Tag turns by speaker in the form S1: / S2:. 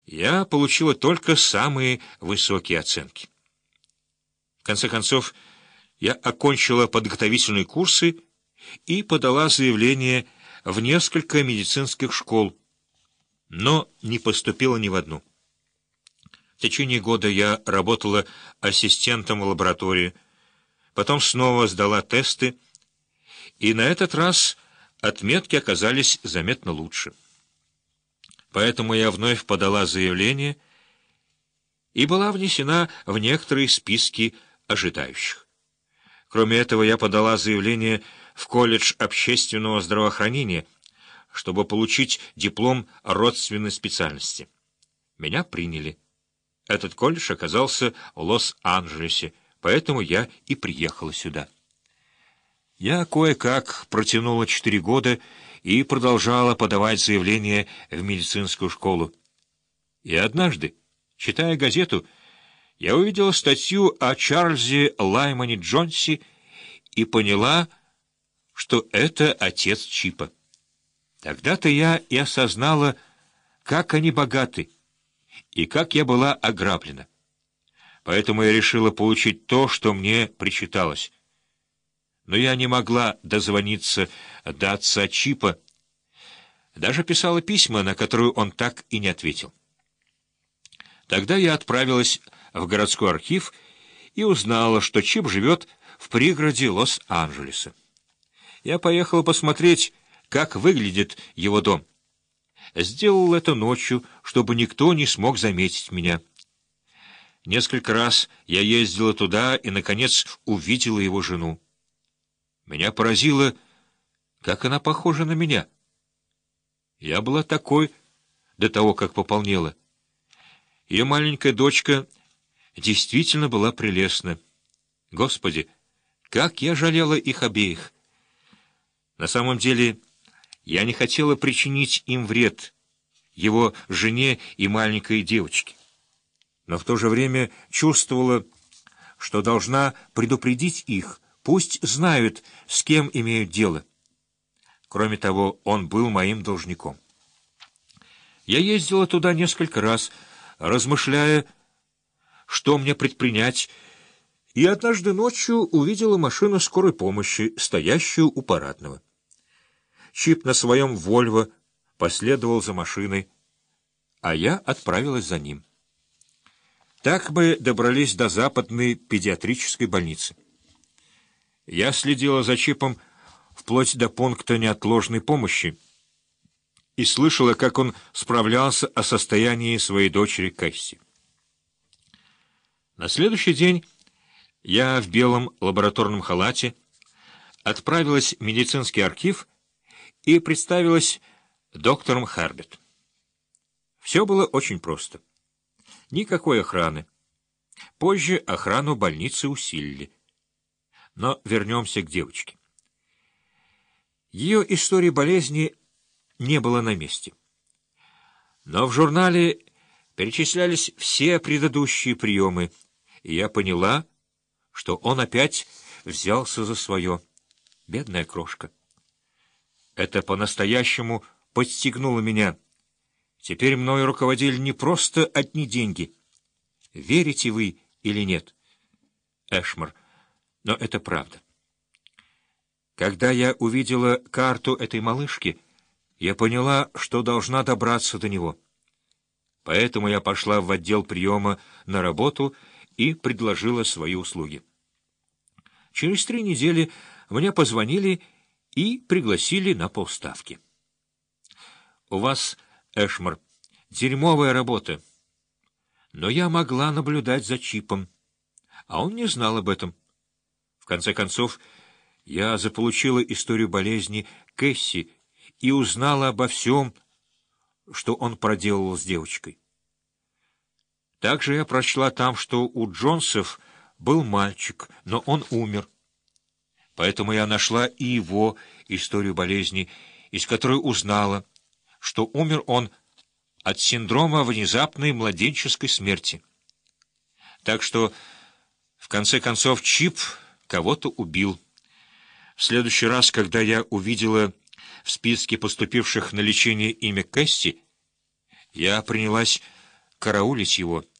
S1: я получила только самые высокие оценки. В конце концов, я окончила подготовительные курсы и подала заявление в несколько медицинских школ, но не поступила ни в одну. В течение года я работала ассистентом в лаборатории, потом снова сдала тесты, и на этот раз отметки оказались заметно лучше. Поэтому я вновь подала заявление и была внесена в некоторые списки ожидающих. Кроме этого, я подала заявление в колледж общественного здравоохранения, чтобы получить диплом родственной специальности. Меня приняли. Этот колледж оказался в Лос-Анджелесе, поэтому я и приехала сюда. Я кое-как протянула 4 года и продолжала подавать заявления в медицинскую школу. И однажды, читая газету, я увидела статью о Чарльзе Лаймоне Джонсе и поняла, что это отец Чипа. Тогда-то я и осознала, как они богаты и как я была ограблена. Поэтому я решила получить то, что мне причиталось. Но я не могла дозвониться до отца Чипа, даже писала письма, на которые он так и не ответил. Тогда я отправилась в городской архив и узнала, что Чип живет в пригороде Лос-Анджелеса. Я поехала посмотреть, как выглядит его дом. Сделал это ночью, чтобы никто не смог заметить меня. Несколько раз я ездила туда и, наконец, увидела его жену. Меня поразило, как она похожа на меня. Я была такой до того, как пополнела. Ее маленькая дочка действительно была прелестна. Господи, как я жалела их обеих! На самом деле, я не хотела причинить им вред, его жене и маленькой девочке. Но в то же время чувствовала, что должна предупредить их, пусть знают, с кем имеют дело. Кроме того, он был моим должником. Я ездила туда несколько раз, размышляя, что мне предпринять, и однажды ночью увидела машину скорой помощи, стоящую у парадного. Чип на своем «Вольво» последовал за машиной, а я отправилась за ним. Так мы добрались до западной педиатрической больницы. Я следила за Чипом вплоть до пункта неотложной помощи и слышала, как он справлялся о состоянии своей дочери Кэсси. На следующий день я в белом лабораторном халате отправилась в медицинский архив и представилась доктором Харбет. Все было очень просто. Никакой охраны. Позже охрану больницы усилили. Но вернемся к девочке. Ее истории болезни не было на месте. Но в журнале перечислялись все предыдущие приемы, и я поняла, что он опять взялся за свое. Бедная крошка. Это по-настоящему подстегнуло меня. Теперь мною руководили не просто одни деньги. Верите вы или нет, Эшмор, но это правда. Когда я увидела карту этой малышки, я поняла, что должна добраться до него. Поэтому я пошла в отдел приема на работу и предложила свои услуги. Через 3 недели мне позвонили и пригласили на полставки. У вас, Эшмор, дерьмовая работа. Но я могла наблюдать за Чипом, а он не знал об этом. В конце концов, я заполучила историю болезни Кэсси и узнала обо всем, что он проделал с девочкой. Также я прочла там, что у Джонсов был мальчик, но он умер. Поэтому я нашла и его историю болезни, из которой узнала, что умер он от синдрома внезапной младенческой смерти. Так что, в конце концов, Чип кого-то убил. В следующий раз, когда я увидела в списке поступивших на лечение имя Кэсси, я принялась караулить его.